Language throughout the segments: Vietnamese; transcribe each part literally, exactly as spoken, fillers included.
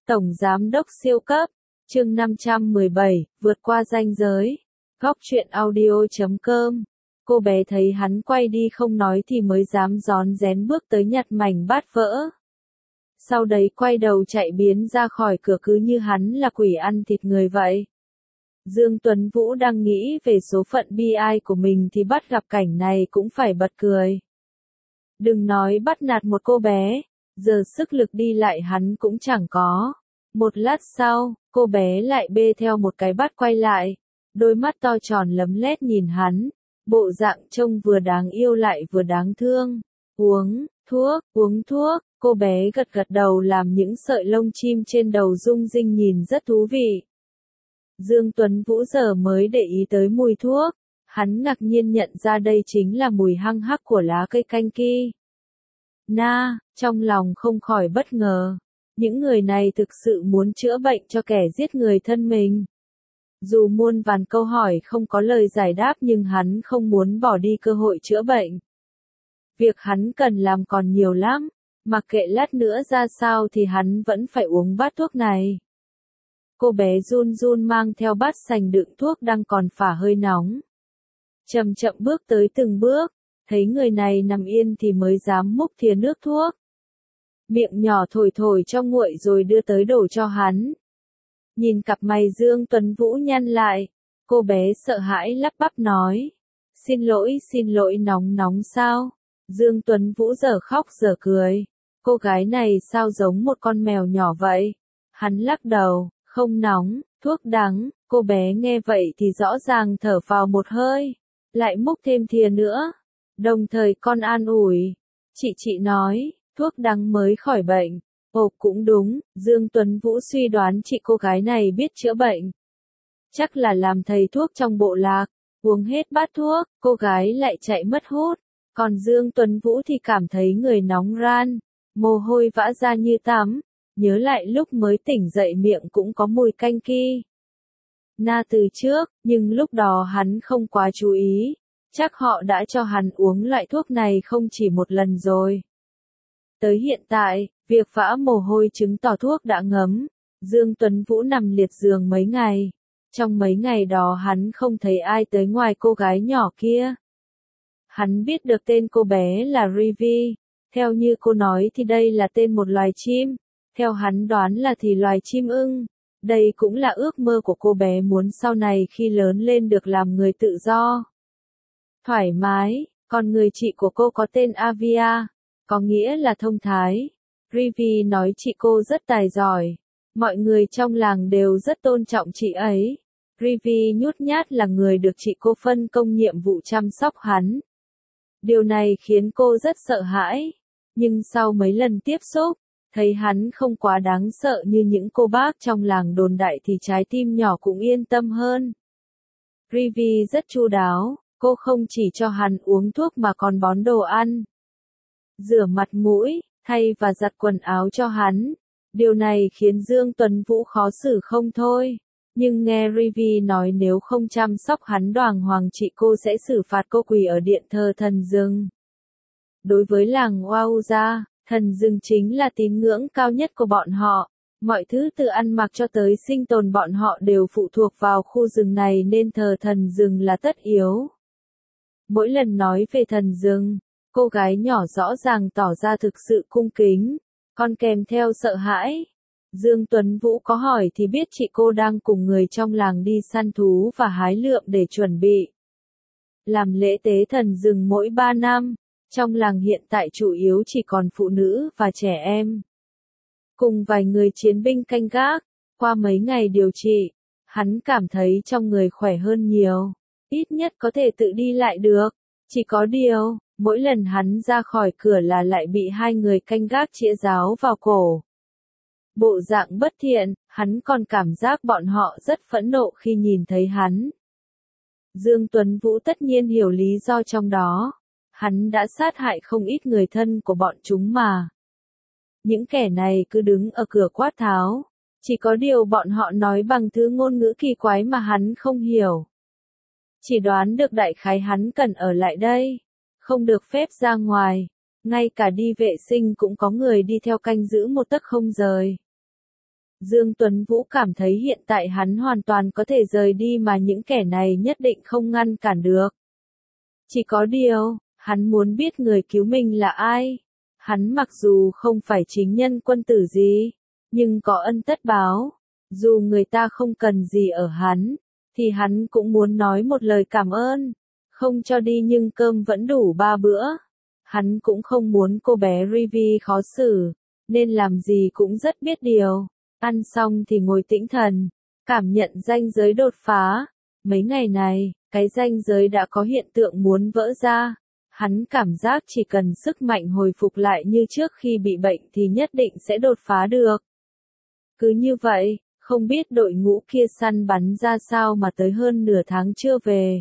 Tổng Giám đốc siêu cấp, chương năm trăm mười bảy, vượt qua ranh giới. Góc truyện audio chấm com. Cô bé thấy hắn quay đi không nói thì mới dám rón rén bước tới nhặt mảnh bát vỡ. Sau đấy quay đầu chạy biến ra khỏi cửa cứ như hắn là quỷ ăn thịt người vậy. Dương Tuấn Vũ đang nghĩ về số phận bi ai của mình thì bắt gặp cảnh này cũng phải bật cười. Đừng nói bắt nạt một cô bé, giờ sức lực đi lại hắn cũng chẳng có. Một lát sau, cô bé lại bê theo một cái bát quay lại, đôi mắt to tròn lấm lét nhìn hắn, bộ dạng trông vừa đáng yêu lại vừa đáng thương. Uống thuốc, uống thuốc, cô bé gật gật đầu làm những sợi lông chim trên đầu rung rinh nhìn rất thú vị. Dương Tuấn Vũ giờ mới để ý tới mùi thuốc, hắn ngạc nhiên nhận ra đây chính là mùi hăng hắc của lá cây canh ki. Na, trong lòng không khỏi bất ngờ, những người này thực sự muốn chữa bệnh cho kẻ giết người thân mình. Dù muôn vàn câu hỏi không có lời giải đáp nhưng hắn không muốn bỏ đi cơ hội chữa bệnh. Việc hắn cần làm còn nhiều lắm, mặc kệ lát nữa ra sao thì hắn vẫn phải uống bát thuốc này. Cô bé run run mang theo bát sành đựng thuốc đang còn phả hơi nóng. Chậm chậm bước tới từng bước, thấy người này nằm yên thì mới dám múc thìa nước thuốc. Miệng nhỏ thổi thổi cho nguội rồi đưa tới đổ cho hắn. Nhìn cặp mày Dương Tuấn Vũ nhăn lại, cô bé sợ hãi lắp bắp nói. Xin lỗi, xin lỗi, nóng nóng sao? Dương Tuấn Vũ giờ khóc giờ cười. Cô gái này sao giống một con mèo nhỏ vậy? Hắn lắc đầu, không nóng, thuốc đắng. Cô bé nghe vậy thì rõ ràng thở phào một hơi, lại múc thêm thìa nữa. Đồng thời con an ủi. Chị chị nói, thuốc đắng mới khỏi bệnh. Ồ cũng đúng, Dương Tuấn Vũ suy đoán chị cô gái này biết chữa bệnh. Chắc là làm thầy thuốc trong bộ lạc, uống hết bát thuốc, cô gái lại chạy mất hút. Còn Dương Tuấn Vũ thì cảm thấy người nóng ran, mồ hôi vã ra như tắm, nhớ lại lúc mới tỉnh dậy miệng cũng có mùi canh ki. Na từ trước, nhưng lúc đó hắn không quá chú ý, chắc họ đã cho hắn uống loại thuốc này không chỉ một lần rồi. Tới hiện tại, việc vã mồ hôi chứng tỏ thuốc đã ngấm. Dương Tuấn Vũ nằm liệt giường mấy ngày. Trong mấy ngày đó hắn không thấy ai tới ngoài cô gái nhỏ kia. Hắn biết được tên cô bé là Rivi. Theo như cô nói thì đây là tên một loài chim. Theo hắn đoán là thì loài chim ưng. Đây cũng là ước mơ của cô bé muốn sau này khi lớn lên được làm người tự do. Thoải mái, còn người chị của cô có tên Avia. Có nghĩa là thông thái. Rivi nói chị cô rất tài giỏi. Mọi người trong làng đều rất tôn trọng chị ấy. Rivi nhút nhát là người được chị cô phân công nhiệm vụ chăm sóc hắn. Điều này khiến cô rất sợ hãi. Nhưng sau mấy lần tiếp xúc, thấy hắn không quá đáng sợ như những cô bác trong làng đồn đại thì trái tim nhỏ cũng yên tâm hơn. Rivi rất chu đáo, cô không chỉ cho hắn uống thuốc mà còn bón đồ ăn, rửa mặt mũi, thay và giặt quần áo cho hắn. Điều này khiến Dương Tuấn Vũ khó xử không thôi. Nhưng nghe Rivi nói nếu không chăm sóc hắn đoàng hoàng chị cô sẽ xử phạt cô quỳ ở điện thờ thần rừng. Đối với làng Wauza, thần rừng chính là tín ngưỡng cao nhất của bọn họ. Mọi thứ từ ăn mặc cho tới sinh tồn bọn họ đều phụ thuộc vào khu rừng này nên thờ thần rừng là tất yếu. Mỗi lần nói về thần rừng, cô gái nhỏ rõ ràng tỏ ra thực sự cung kính, còn kèm theo sợ hãi. Dương Tuấn Vũ có hỏi thì biết chị cô đang cùng người trong làng đi săn thú và hái lượm để chuẩn bị làm lễ tế thần rừng mỗi ba năm. Trong làng hiện tại chủ yếu chỉ còn phụ nữ và trẻ em. Cùng vài người chiến binh canh gác, qua mấy ngày điều trị, hắn cảm thấy trong người khỏe hơn nhiều. Ít nhất có thể tự đi lại được. Chỉ có điều, mỗi lần hắn ra khỏi cửa là lại bị hai người canh gác chĩa giáo vào cổ. Bộ dạng bất thiện, hắn còn cảm giác bọn họ rất phẫn nộ khi nhìn thấy hắn. Dương Tuấn Vũ tất nhiên hiểu lý do trong đó. Hắn đã sát hại không ít người thân của bọn chúng mà. Những kẻ này cứ đứng ở cửa quát tháo. Chỉ có điều bọn họ nói bằng thứ ngôn ngữ kỳ quái mà hắn không hiểu. Chỉ đoán được đại khái hắn cần ở lại đây. Không được phép ra ngoài. Ngay cả đi vệ sinh cũng có người đi theo canh giữ một tấc không rời. Dương Tuấn Vũ cảm thấy hiện tại hắn hoàn toàn có thể rời đi mà những kẻ này nhất định không ngăn cản được. Chỉ có điều, hắn muốn biết người cứu mình là ai. Hắn mặc dù không phải chính nhân quân tử gì, nhưng có ân tất báo. Dù người ta không cần gì ở hắn, thì hắn cũng muốn nói một lời cảm ơn. Không cho đi nhưng cơm vẫn đủ ba bữa. Hắn cũng không muốn cô bé Rivi khó xử, nên làm gì cũng rất biết điều. Ăn xong thì ngồi tĩnh thần, cảm nhận ranh giới đột phá. Mấy ngày này, cái ranh giới đã có hiện tượng muốn vỡ ra. Hắn cảm giác chỉ cần sức mạnh hồi phục lại như trước khi bị bệnh thì nhất định sẽ đột phá được. Cứ như vậy, không biết đội ngũ kia săn bắn ra sao mà tới hơn nửa tháng chưa về.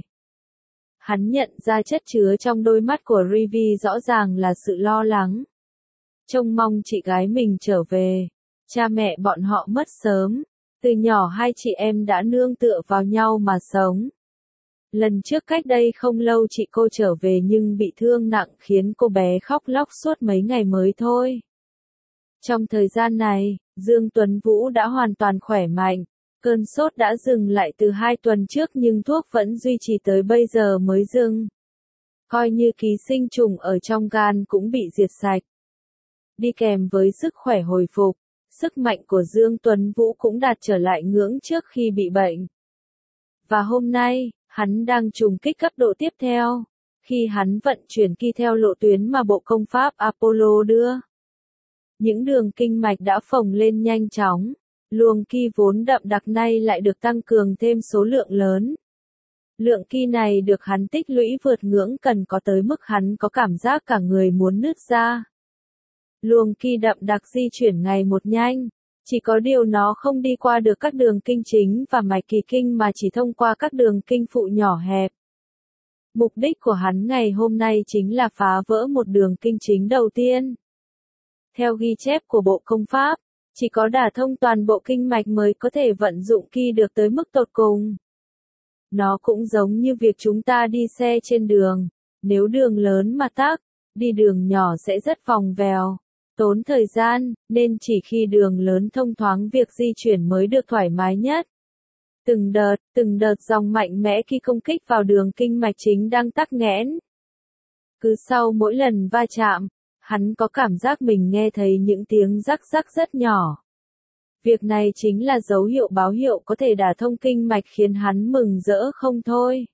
Hắn nhận ra chất chứa trong đôi mắt của Rivi rõ ràng là sự lo lắng. Trông mong chị gái mình trở về. Cha mẹ bọn họ mất sớm. Từ nhỏ hai chị em đã nương tựa vào nhau mà sống. Lần trước cách đây không lâu chị cô trở về nhưng bị thương nặng khiến cô bé khóc lóc suốt mấy ngày mới thôi. Trong thời gian này, Dương Tuấn Vũ đã hoàn toàn khỏe mạnh. Cơn sốt đã dừng lại từ hai tuần trước nhưng thuốc vẫn duy trì tới bây giờ mới dừng. Coi như ký sinh trùng ở trong gan cũng bị diệt sạch. Đi kèm với sức khỏe hồi phục, sức mạnh của Dương Tuấn Vũ cũng đạt trở lại ngưỡng trước khi bị bệnh. Và hôm nay, hắn đang trùng kích cấp độ tiếp theo, khi hắn vận chuyển ki theo lộ tuyến mà bộ công pháp Apollo đưa. Những đường kinh mạch đã phồng lên nhanh chóng, luồng ki vốn đậm đặc nay lại được tăng cường thêm số lượng lớn. Lượng ki này được hắn tích lũy vượt ngưỡng cần có tới mức hắn có cảm giác cả người muốn nứt ra. Luồng ki đậm đặc di chuyển ngày một nhanh, chỉ có điều nó không đi qua được các đường kinh chính và mạch kỳ kinh mà chỉ thông qua các đường kinh phụ nhỏ hẹp. Mục đích của hắn ngày hôm nay chính là phá vỡ một đường kinh chính đầu tiên. Theo ghi chép của bộ công pháp, chỉ có đả thông toàn bộ kinh mạch mới có thể vận dụng ki được tới mức tột cùng. Nó cũng giống như việc chúng ta đi xe trên đường, nếu đường lớn mà tắc, đi đường nhỏ sẽ rất vòng vèo, tốn thời gian, nên chỉ khi đường lớn thông thoáng việc di chuyển mới được thoải mái nhất. Từng đợt, từng đợt dòng mạnh mẽ khi công kích vào đường kinh mạch chính đang tắc nghẽn. Cứ sau mỗi lần va chạm, hắn có cảm giác mình nghe thấy những tiếng rắc rắc rất nhỏ. Việc này chính là dấu hiệu báo hiệu có thể đả thông kinh mạch khiến hắn mừng rỡ không thôi.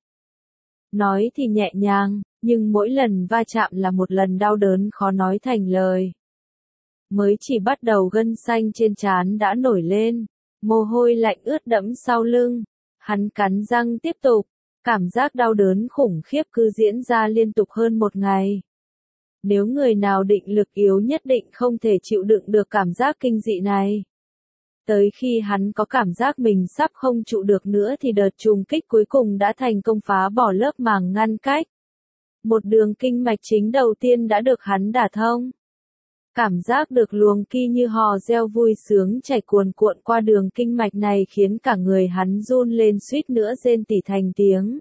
Nói thì nhẹ nhàng, nhưng mỗi lần va chạm là một lần đau đớn khó nói thành lời. Mới chỉ bắt đầu gân xanh trên trán đã nổi lên, mồ hôi lạnh ướt đẫm sau lưng. Hắn cắn răng tiếp tục, cảm giác đau đớn khủng khiếp cứ diễn ra liên tục hơn một ngày. Nếu người nào định lực yếu nhất định không thể chịu đựng được cảm giác kinh dị này. Tới khi hắn có cảm giác mình sắp không trụ được nữa thì đợt trùng kích cuối cùng đã thành công phá bỏ lớp màng ngăn cách. Một đường kinh mạch chính đầu tiên đã được hắn đả thông. Cảm giác được luồng ki như hò reo vui sướng chảy cuồn cuộn qua đường kinh mạch này khiến cả người hắn run lên suýt nữa rên tỉ thành tiếng.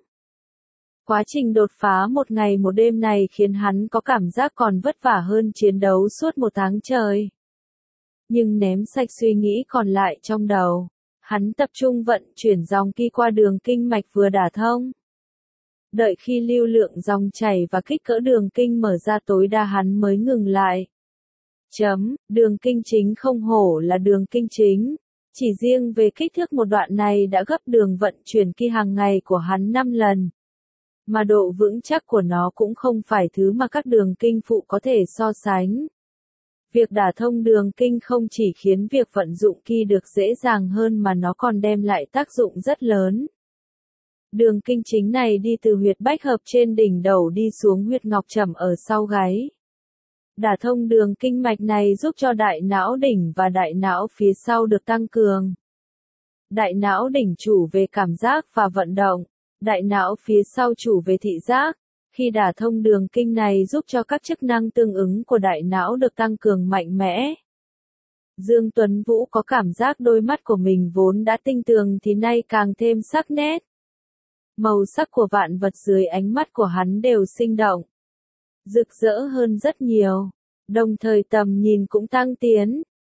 Quá trình đột phá một ngày một đêm này khiến hắn có cảm giác còn vất vả hơn chiến đấu suốt một tháng trời. Nhưng ném sạch suy nghĩ còn lại trong đầu, hắn tập trung vận chuyển dòng ki qua đường kinh mạch vừa đả thông. Đợi khi lưu lượng dòng chảy và kích cỡ đường kinh mở ra tối đa hắn mới ngừng lại. Chấm, đường kinh chính không hổ là đường kinh chính. Chỉ riêng về kích thước một đoạn này đã gấp đường vận chuyển ki hàng ngày của hắn năm lần. Mà độ vững chắc của nó cũng không phải thứ mà các đường kinh phụ có thể so sánh. Việc đả thông đường kinh không chỉ khiến việc vận dụng ki được dễ dàng hơn mà nó còn đem lại tác dụng rất lớn. Đường kinh chính này đi từ huyệt bách hợp trên đỉnh đầu đi xuống huyệt ngọc trầm ở sau gáy. Đả thông đường kinh mạch này giúp cho đại não đỉnh và đại não phía sau được tăng cường. Đại não đỉnh chủ về cảm giác và vận động, đại não phía sau chủ về thị giác. Khi đả thông đường kinh này giúp cho các chức năng tương ứng của đại não được tăng cường mạnh mẽ. Dương Tuấn Vũ có cảm giác đôi mắt của mình vốn đã tinh tường thì nay càng thêm sắc nét. Màu sắc của vạn vật dưới ánh mắt của hắn đều sinh động, rực rỡ hơn rất nhiều, đồng thời tầm nhìn cũng tăng tiến.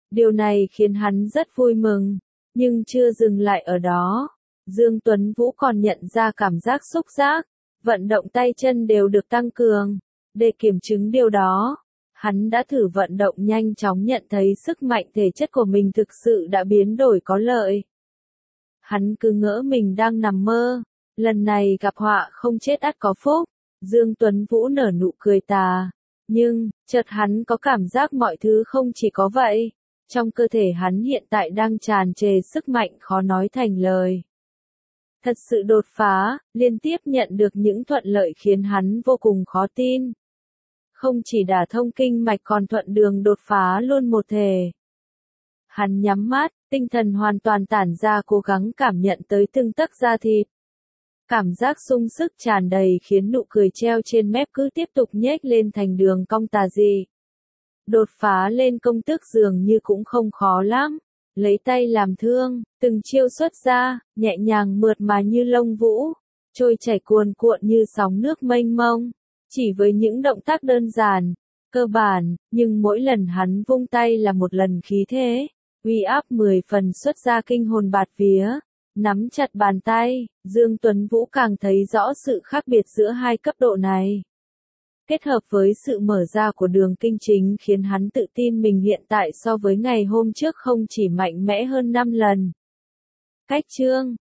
Điều này khiến hắn rất vui mừng, nhưng chưa dừng lại ở đó. Dương Tuấn Vũ còn nhận ra cảm giác xúc giác, vận động tay chân đều được tăng cường. Để kiểm chứng điều đó, hắn đã thử vận động nhanh chóng nhận thấy sức mạnh thể chất của mình thực sự đã biến đổi có lợi. Hắn cứ ngỡ mình đang nằm mơ, lần này gặp họa không chết ắt có phúc. Dương Tuấn Vũ nở nụ cười tà, nhưng, chợt hắn có cảm giác mọi thứ không chỉ có vậy. Trong cơ thể hắn hiện tại đang tràn trề sức mạnh khó nói thành lời. Thật sự đột phá, liên tiếp nhận được những thuận lợi khiến hắn vô cùng khó tin. Không chỉ đả thông kinh mạch còn thuận đường đột phá luôn một thể. Hắn nhắm mắt, tinh thần hoàn toàn tản ra cố gắng cảm nhận tới từng tấc da thịt. Cảm giác sung sức tràn đầy khiến nụ cười treo trên mép cứ tiếp tục nhếch lên thành đường cong tà dị. Đột phá lên công tước dường như cũng không khó lắm. Lấy tay làm thương, từng chiêu xuất ra, nhẹ nhàng mượt mà như lông vũ, trôi chảy cuồn cuộn như sóng nước mênh mông. Chỉ với những động tác đơn giản, cơ bản, nhưng mỗi lần hắn vung tay là một lần khí thế, uy áp mười phần xuất ra kinh hồn bạt vía. Nắm chặt bàn tay, Dương Tuấn Vũ càng thấy rõ sự khác biệt giữa hai cấp độ này. Kết hợp với sự mở ra của đường kinh chính khiến hắn tự tin mình hiện tại so với ngày hôm trước không chỉ mạnh mẽ hơn năm lần. Cách chương